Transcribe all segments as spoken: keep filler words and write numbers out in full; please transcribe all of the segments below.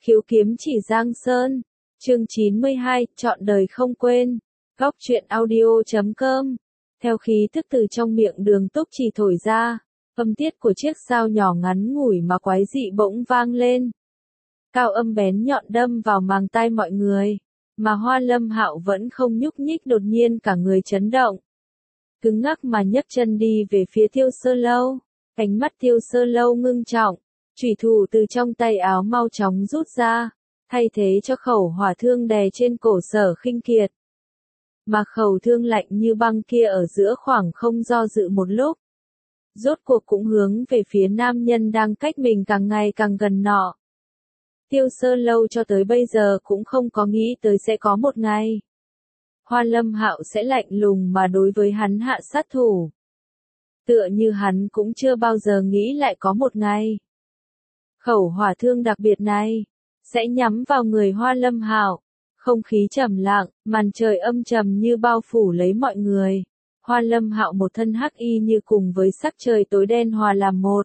Khiếu kiếm chỉ Giang Sơn. Chương chín mươi hai, chọn đời không quên. Góc truyện audio chấm com. Theo khí tức từ trong miệng Đường Túc Chỉ thổi ra, âm tiết của chiếc sao nhỏ ngắn ngủi mà quái dị bỗng vang lên. Cao âm bén nhọn đâm vào màng tai mọi người, mà Hoa Lâm Hạo vẫn không nhúc nhích, đột nhiên cả người chấn động. Cứng ngắc mà nhấc chân đi về phía Tiêu Sơ Lâu, ánh mắt Tiêu Sơ Lâu ngưng trọng, chủy thủ từ trong tay áo mau chóng rút ra, thay thế cho khẩu hỏa thương đè trên cổ Sở Khinh Kiệt. Mà khẩu thương lạnh như băng kia ở giữa khoảng không do dự một lúc, rốt cuộc cũng hướng về phía nam nhân đang cách mình càng ngày càng gần nọ. Tiêu Sơ Lâu cho tới bây giờ cũng không có nghĩ tới sẽ có một ngày Hoa Lâm Hạo sẽ lạnh lùng mà đối với hắn hạ sát thủ. Tựa như hắn cũng chưa bao giờ nghĩ lại có một ngày khẩu hỏa thương đặc biệt này sẽ nhắm vào người Hoa Lâm Hạo. Không khí trầm lặng, màn trời âm trầm như bao phủ lấy mọi người. Hoa Lâm Hạo một thân hắc y như cùng với sắc trời tối đen hòa làm một.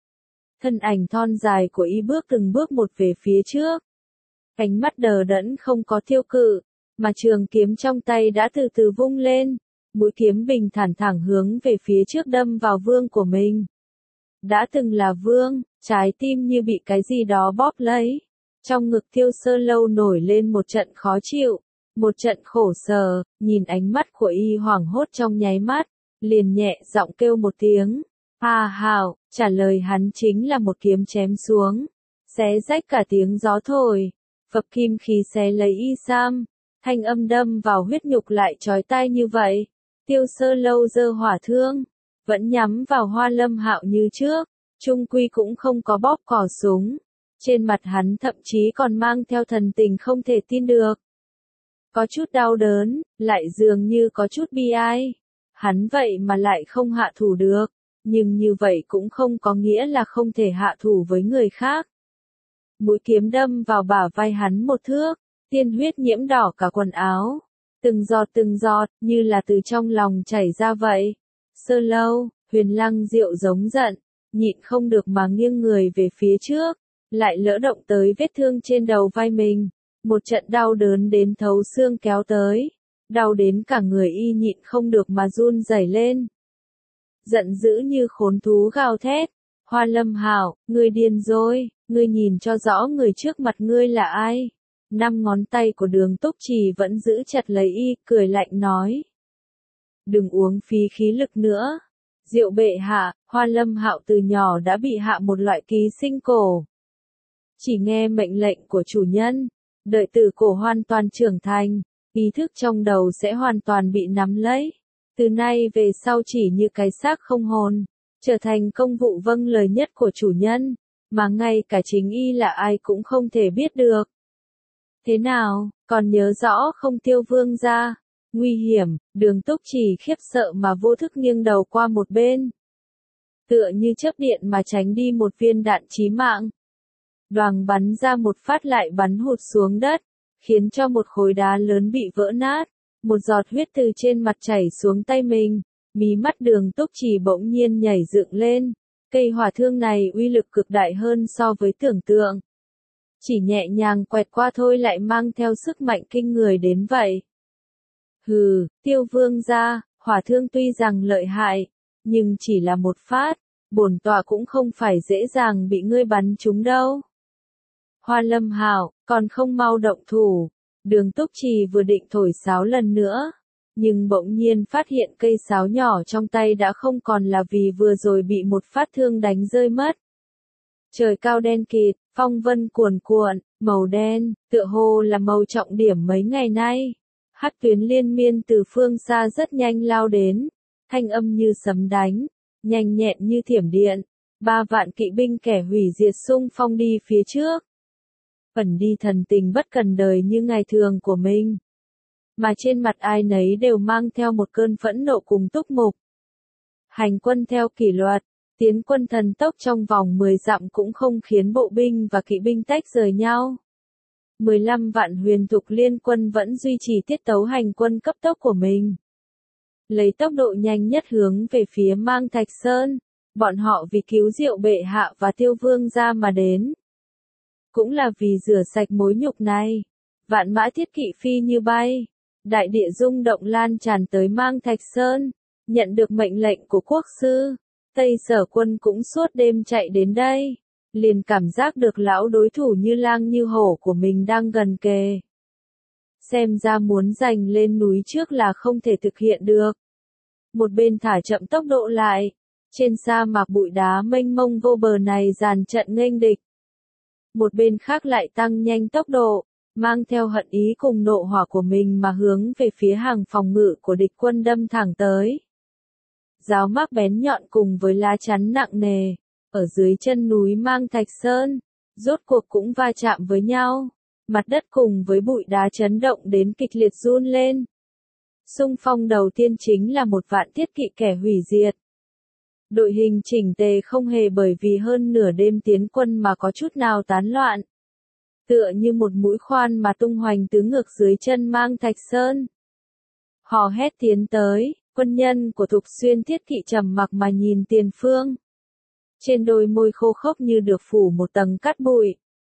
Thân ảnh thon dài của y bước từng bước một về phía trước. Ánh mắt đờ đẫn không có tiêu cự, mà trường kiếm trong tay đã từ từ vung lên. Mũi kiếm bình thản thẳng hướng về phía trước đâm vào vương của mình. Đã từng là vương, trái tim như bị cái gì đó bóp lấy. Trong ngực Tiêu Sơ Lâu nổi lên một trận khó chịu, một trận khổ sở, nhìn ánh mắt của y hoảng hốt trong nháy mắt, liền nhẹ giọng kêu một tiếng. Hà Hạo, trả lời hắn chính là một kiếm chém xuống, xé rách cả tiếng gió thổi, phập kim khí xé lấy y sam, thanh âm đâm vào huyết nhục lại chói tai như vậy. Tiêu Sơ Lâu giơ hỏa thương, vẫn nhắm vào Hoa Lâm Hạo như trước, chung quy cũng không có bóp cò súng. Trên mặt hắn thậm chí còn mang theo thần tình không thể tin được. Có chút đau đớn, lại dường như có chút bi ai. Hắn vậy mà lại không hạ thủ được, nhưng như vậy cũng không có nghĩa là không thể hạ thủ với người khác. Mũi kiếm đâm vào bả vai hắn một thước, tiên huyết nhiễm đỏ cả quần áo. Từng giọt từng giọt, như là từ trong lòng chảy ra vậy. Sơ Lâu, Huyền Lăng Diệu giống giận, nhịn không được mà nghiêng người về phía trước. Lại lỡ động tới vết thương trên đầu vai mình, một trận đau đớn đến thấu xương kéo tới, đau đến cả người y nhịn không được mà run rẩy lên. Giận dữ như khốn thú gào thét, Hoa Lâm Hạo, ngươi điên rồi, ngươi nhìn cho rõ người trước mặt ngươi là ai. Năm ngón tay của Đường Túc Chỉ vẫn giữ chặt lấy y, cười lạnh nói. Đừng uống phí khí lực nữa. Diệu bệ hạ, Hoa Lâm Hạo từ nhỏ đã bị hạ một loại ký sinh cổ. Chỉ nghe mệnh lệnh của chủ nhân, đợi tử cổ hoàn toàn trưởng thành, ý thức trong đầu sẽ hoàn toàn bị nắm lấy. Từ nay về sau chỉ như cái xác không hồn, trở thành công vụ vâng lời nhất của chủ nhân, mà ngay cả chính y là ai cũng không thể biết được. Thế nào, còn nhớ rõ không Tiêu vương gia? Nguy hiểm, Đường Túc Chỉ khiếp sợ mà vô thức nghiêng đầu qua một bên. Tựa như chớp điện mà tránh đi một viên đạn chí mạng. Đoàng bắn ra một phát lại bắn hụt xuống đất, khiến cho một khối đá lớn bị vỡ nát, một giọt huyết từ trên mặt chảy xuống tay mình, mí mắt Đường Túc Chỉ bỗng nhiên nhảy dựng lên, cây hỏa thương này uy lực cực đại hơn so với tưởng tượng. Chỉ nhẹ nhàng quẹt qua thôi lại mang theo sức mạnh kinh người đến vậy. Hừ, Tiêu vương gia, hỏa thương tuy rằng lợi hại, nhưng chỉ là một phát, bổn tọa cũng không phải dễ dàng bị ngươi bắn trúng đâu. Hoa Lâm Hạo, còn không mau động thủ. Đường Túc Chỉ vừa định thổi sáo lần nữa, nhưng bỗng nhiên phát hiện cây sáo nhỏ trong tay đã không còn là vì vừa rồi bị một phát thương đánh rơi mất. Trời cao đen kịt, phong vân cuồn cuộn, màu đen, tựa hồ là màu trọng điểm mấy ngày nay. Hắc tuyến liên miên từ phương xa rất nhanh lao đến, thanh âm như sấm đánh, nhanh nhẹn như thiểm điện. Ba vạn kỵ binh kẻ hủy diệt xung phong đi phía trước. Ẩn đi thần tình bất cần đời như ngày thường của mình. Mà trên mặt ai nấy đều mang theo một cơn phẫn nộ cùng túc mục. Hành quân theo kỷ luật, tiến quân thần tốc trong vòng mười dặm cũng không khiến bộ binh và kỵ binh tách rời nhau. mười lăm vạn huyền thục liên quân vẫn duy trì tiết tấu hành quân cấp tốc của mình. Lấy tốc độ nhanh nhất hướng về phía Mang Thạch Sơn, bọn họ vì cứu Diệu bệ hạ và Tiêu vương gia mà đến. cũng là vì rửa sạch mối nhục này. Vạn mã thiết kỵ phi như bay, đại địa rung động lan tràn tới Mang Thạch Sơn, nhận được mệnh lệnh của quốc sư, Tây Sở quân cũng suốt đêm chạy đến đây, liền cảm giác được lão đối thủ như lang như hổ của mình đang gần kề. Xem ra muốn giành lên núi trước là không thể thực hiện được. Một bên thả chậm tốc độ lại, trên sa mạc bụi đá mênh mông vô bờ này dàn trận nghênh địch. Một bên khác lại tăng nhanh tốc độ, mang theo hận ý cùng nộ hỏa của mình mà hướng về phía hàng phòng ngự của địch quân đâm thẳng tới. Giáo mác bén nhọn cùng với lá chắn nặng nề, ở dưới chân núi Mang Thạch Sơn, rốt cuộc cũng va chạm với nhau, mặt đất cùng với bụi đá chấn động đến kịch liệt run lên. Xung phong đầu tiên chính là một vạn thiết kỵ kẻ hủy diệt. Đội hình chỉnh tề không hề bởi vì hơn nửa đêm tiến quân mà có chút nào tán loạn. Tựa như một mũi khoan mà tung hoành tứ ngược dưới chân Mang Thạch Sơn. Hò hét tiến tới, quân nhân của Thục Xuyên thiết kỵ trầm mặc mà nhìn tiền phương. Trên đôi môi khô khốc như được phủ một tầng cát bụi.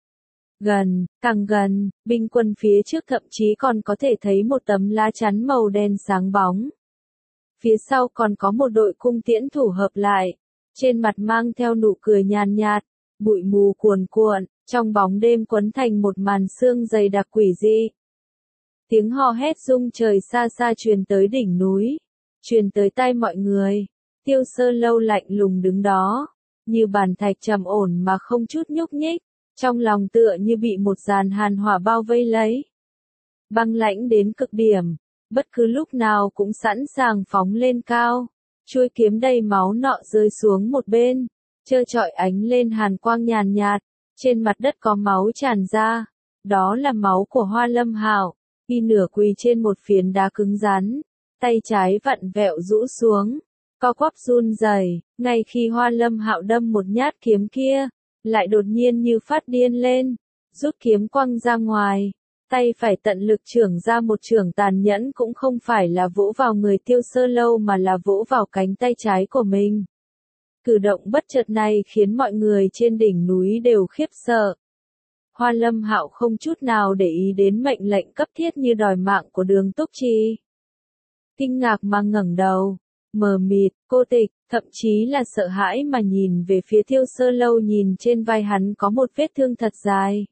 Gần, càng gần, binh quân phía trước thậm chí còn có thể thấy một tấm lá chắn màu đen sáng bóng. Phía sau còn có một đội cung tiễn thủ hợp lại, trên mặt mang theo nụ cười nhàn nhạt, bụi mù cuồn cuộn, trong bóng đêm quấn thành một màn sương dày đặc quỷ dị. Tiếng hò hét rung trời xa xa truyền tới đỉnh núi, truyền tới tai mọi người. Tiêu Sơ Lâu lạnh lùng đứng đó, như bàn thạch trầm ổn mà không chút nhúc nhích, trong lòng tựa như bị một dàn hàn hỏa bao vây lấy. Băng lãnh đến cực điểm, bất cứ lúc nào cũng sẵn sàng phóng lên cao, chuôi kiếm đầy máu nọ rơi xuống một bên, trơ trọi ánh lên hàn quang nhàn nhạt, trên mặt đất có máu tràn ra, đó là máu của Hoa Lâm Hạo, y nửa quỳ trên một phiến đá cứng rắn, tay trái vặn vẹo rũ xuống, co quắp run rẩy, ngay khi Hoa Lâm Hạo đâm một nhát kiếm kia, lại đột nhiên như phát điên lên, rút kiếm quăng ra ngoài, tay phải tận lực chưởng ra một chưởng tàn nhẫn cũng không phải là vỗ vào người Tiêu Sơ Lâu mà là vỗ vào cánh tay trái của mình. Cử động bất chợt này khiến mọi người trên đỉnh núi đều khiếp sợ. Hoa Lâm Hạo không chút nào để ý đến mệnh lệnh cấp thiết như đòi mạng của Đường Túc Trì. Kinh ngạc mà ngẩng đầu, mờ mịt, cô tịch, thậm chí là sợ hãi mà nhìn về phía Tiêu Sơ Lâu, nhìn trên vai hắn có một vết thương thật dài.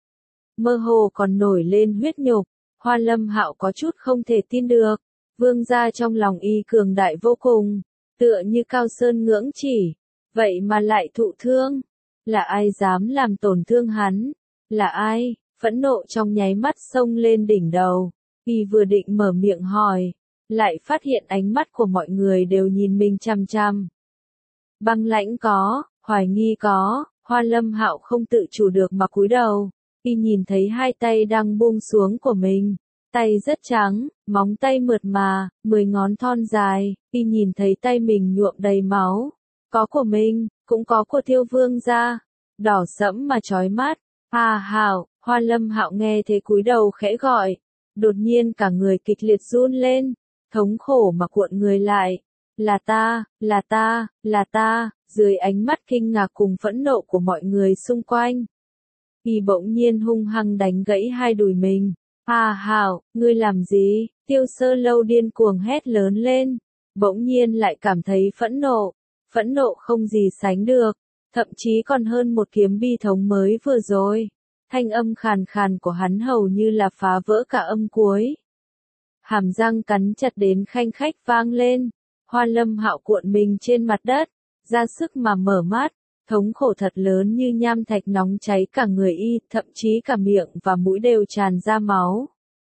Mơ hồ còn nổi lên huyết nhục, Hoa Lâm Hạo có chút không thể tin được, vương gia trong lòng y cường đại vô cùng, tựa như cao sơn ngưỡng chỉ, vậy mà lại thụ thương, là ai dám làm tổn thương hắn, là ai, phẫn nộ trong nháy mắt xông lên đỉnh đầu, y vừa định mở miệng hỏi, lại phát hiện ánh mắt của mọi người đều nhìn mình chằm chằm. Băng lãnh có, hoài nghi có, Hoa Lâm Hạo không tự chủ được mà cúi đầu, y nhìn thấy hai tay đang buông xuống của mình, tay rất trắng, móng tay mượt mà, mười ngón thon dài, y nhìn thấy tay mình nhuộm đầy máu, có của mình, cũng có của Tiêu vương gia, đỏ sẫm mà chói mắt. Hà Hạo, Hoa Lâm Hạo nghe thế cúi đầu khẽ gọi, đột nhiên cả người kịch liệt run lên, thống khổ mà cuộn người lại, là ta, là ta, là ta, dưới ánh mắt kinh ngạc cùng phẫn nộ của mọi người xung quanh. Y bỗng nhiên hung hăng đánh gãy hai đùi mình. Hà Hạo, ngươi làm gì? Tiêu Sơ Lâu điên cuồng hét lớn lên, bỗng nhiên lại cảm thấy phẫn nộ, phẫn nộ không gì sánh được, thậm chí còn hơn một kiếm bi thống mới vừa rồi. Thanh âm khàn khàn của hắn hầu như là phá vỡ cả âm cuối. Hàm răng cắn chặt đến khanh khách vang lên, Hoa Lâm Hạo cuộn mình trên mặt đất, ra sức mà mở mắt, thống khổ thật lớn như nham thạch nóng cháy cả người y, thậm chí cả miệng và mũi đều tràn ra máu.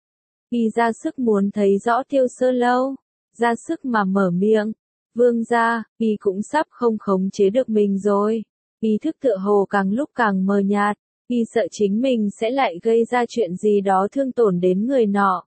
Y ra sức muốn thấy rõ Tiêu Sơ Lâu, ra sức mà mở miệng, vương gia, y cũng sắp không khống chế được mình rồi, ý thức tựa hồ càng lúc càng mờ nhạt, y sợ chính mình sẽ lại gây ra chuyện gì đó thương tổn đến người nọ.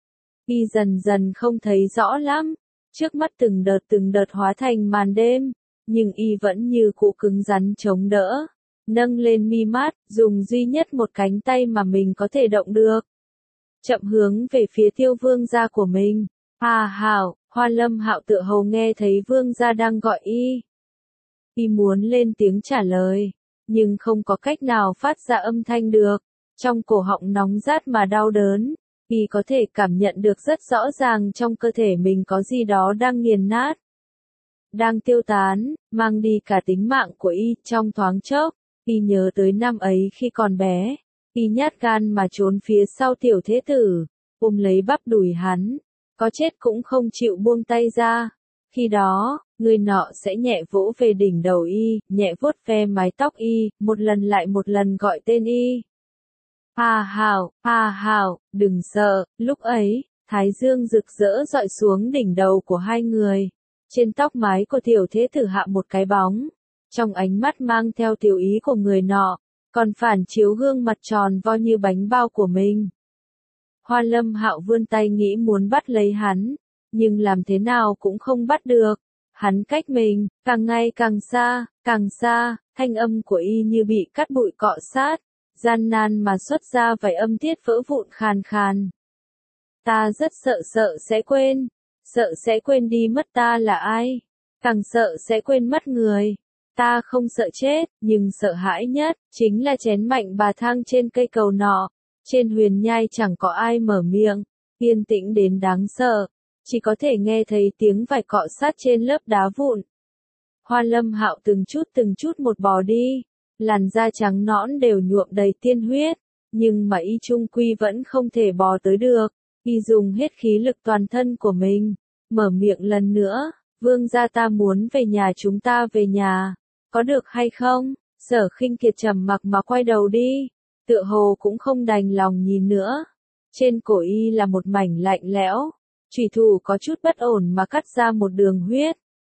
Y dần dần không thấy rõ lắm, trước mắt từng đợt từng đợt hóa thành màn đêm, nhưng y vẫn như cũ cứng rắn chống đỡ, nâng lên mi mắt, dùng duy nhất một cánh tay mà mình có thể động được. Chậm hướng về phía Tiêu vương gia của mình. Hà Hạo, Hoa Lâm Hạo tựa hồ nghe thấy vương gia đang gọi y. Y muốn lên tiếng trả lời, nhưng không có cách nào phát ra âm thanh được. Trong cổ họng nóng rát mà đau đớn, y có thể cảm nhận được rất rõ ràng trong cơ thể mình có gì đó đang nghiền nát, đang tiêu tán, mang đi cả tính mạng của y. Trong thoáng chốc, y nhớ tới năm ấy khi còn bé, y nhát gan mà trốn phía sau tiểu thế tử, ôm lấy bắp đùi hắn, có chết cũng không chịu buông tay ra. Khi đó, người nọ sẽ nhẹ vỗ về đỉnh đầu y, nhẹ vuốt ve mái tóc y, một lần lại một lần gọi tên y. A Hảo, A Hảo, đừng sợ. Lúc ấy, thái dương rực rỡ dọi xuống đỉnh đầu của hai người. Trên tóc mái của tiểu thế tử hạ một cái bóng, trong ánh mắt mang theo tiểu ý của người nọ, còn phản chiếu gương mặt tròn vo như bánh bao của mình. Hoa Lâm Hạo vươn tay nghĩ muốn bắt lấy hắn, nhưng làm thế nào cũng không bắt được. Hắn cách mình, càng ngày càng xa, càng xa, thanh âm của y như bị cắt bụi cọ sát, gian nan mà xuất ra vài âm tiết vỡ vụn khàn khàn. Ta rất sợ sợ sẽ quên, sợ sẽ quên đi mất ta là ai, càng sợ sẽ quên mất người. Ta không sợ chết, nhưng sợ hãi nhất, chính là chén mạnh bà thang trên cây cầu nọ. Trên huyền nhai chẳng có ai mở miệng, yên tĩnh đến đáng sợ, chỉ có thể nghe thấy tiếng vải cọ sát trên lớp đá vụn. Hoa Lâm Hạo từng chút từng chút một bò đi, làn da trắng nõn đều nhuộm đầy tiên huyết, nhưng mà y trung quy vẫn không thể bò tới được. Y dùng hết khí lực toàn thân của mình, mở miệng lần nữa, vương gia ta muốn về nhà, chúng ta về nhà, có được hay không? Sở Khinh Kiệt trầm mặc mà quay đầu đi, tựa hồ cũng không đành lòng nhìn nữa. Trên cổ y là một mảnh lạnh lẽo, chủy thủ có chút bất ổn mà cắt ra một đường huyết.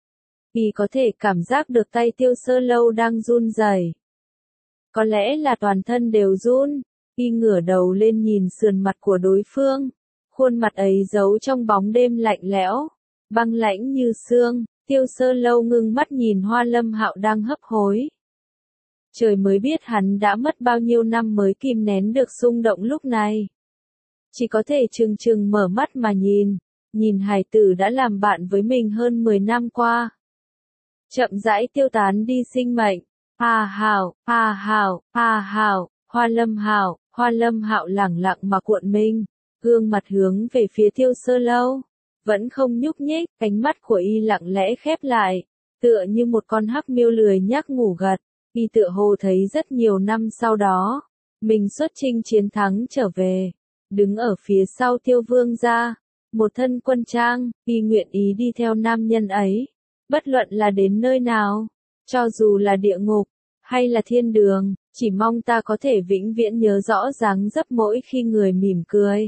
Y có thể cảm giác được tay Tiêu Sơ Lâu đang run rẩy. Có lẽ là toàn thân đều run, y ngửa đầu lên nhìn sườn mặt của đối phương. Khuôn mặt ấy giấu trong bóng đêm lạnh lẽo, băng lãnh như xương. Tiêu Sơ Lâu ngưng mắt nhìn Hoa Lâm Hạo đang hấp hối. Trời mới biết hắn đã mất bao nhiêu năm mới kìm nén được xung động lúc này. Chỉ có thể trừng trừng mở mắt mà nhìn, nhìn hài tử đã làm bạn với mình hơn mười năm qua. Chậm rãi tiêu tán đi sinh mệnh. A Hảo, A Hảo, A Hảo, Hoa Lâm Hạo, Hoa Lâm Hạo lẳng lặng mà cuộn mình, gương mặt hướng về phía Tiêu Sơ Lâu, vẫn không nhúc nhích, cánh mắt của y lặng lẽ khép lại, tựa như một con hắc miêu lười nhác ngủ gật. Y tựa hồ thấy rất nhiều năm sau đó, mình xuất chinh chiến thắng trở về, đứng ở phía sau Tiêu vương gia, một thân quân trang, y nguyện ý đi theo nam nhân ấy, bất luận là đến nơi nào, cho dù là địa ngục, hay là thiên đường, chỉ mong ta có thể vĩnh viễn nhớ rõ dáng dấp mỗi khi người mỉm cười.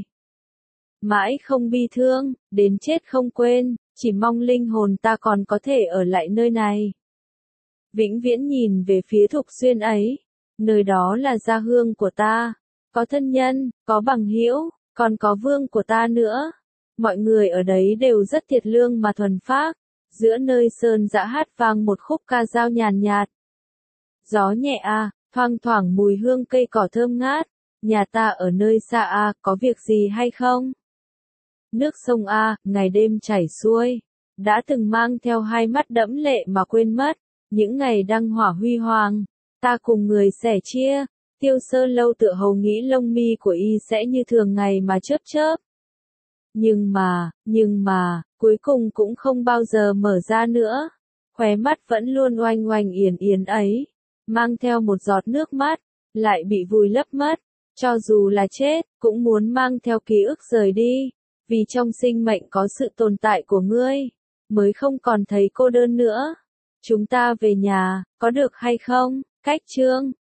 Mãi không bi thương, đến chết không quên, chỉ mong linh hồn ta còn có thể ở lại nơi này. Vĩnh viễn nhìn về phía Thục Xuyên ấy, nơi đó là gia hương của ta, có thân nhân, có bằng hữu, còn có vương của ta nữa. Mọi người ở đấy đều rất thiệt lương mà thuần phác, giữa nơi sơn dã hát vang một khúc ca dao nhàn nhạt. Gió nhẹ a, thoang thoảng mùi hương cây cỏ thơm ngát, nhà ta ở nơi xa a, có việc gì hay không? Nước sông a, ngày đêm chảy xuôi, đã từng mang theo hai mắt đẫm lệ mà quên mất. Những ngày đăng hỏa huy hoàng, ta cùng người sẻ chia. Tiêu Sơ Lâu tựa hồ nghĩ lông mi của y sẽ như thường ngày mà chớp chớp. Nhưng mà, nhưng mà, cuối cùng cũng không bao giờ mở ra nữa. Khóe mắt vẫn luôn oanh oanh yển yển ấy, mang theo một giọt nước mắt, lại bị vùi lấp mất. Cho dù là chết, cũng muốn mang theo ký ức rời đi, vì trong sinh mệnh có sự tồn tại của ngươi, mới không còn thấy cô đơn nữa. Chúng ta về nhà, có được hay không? Cách chương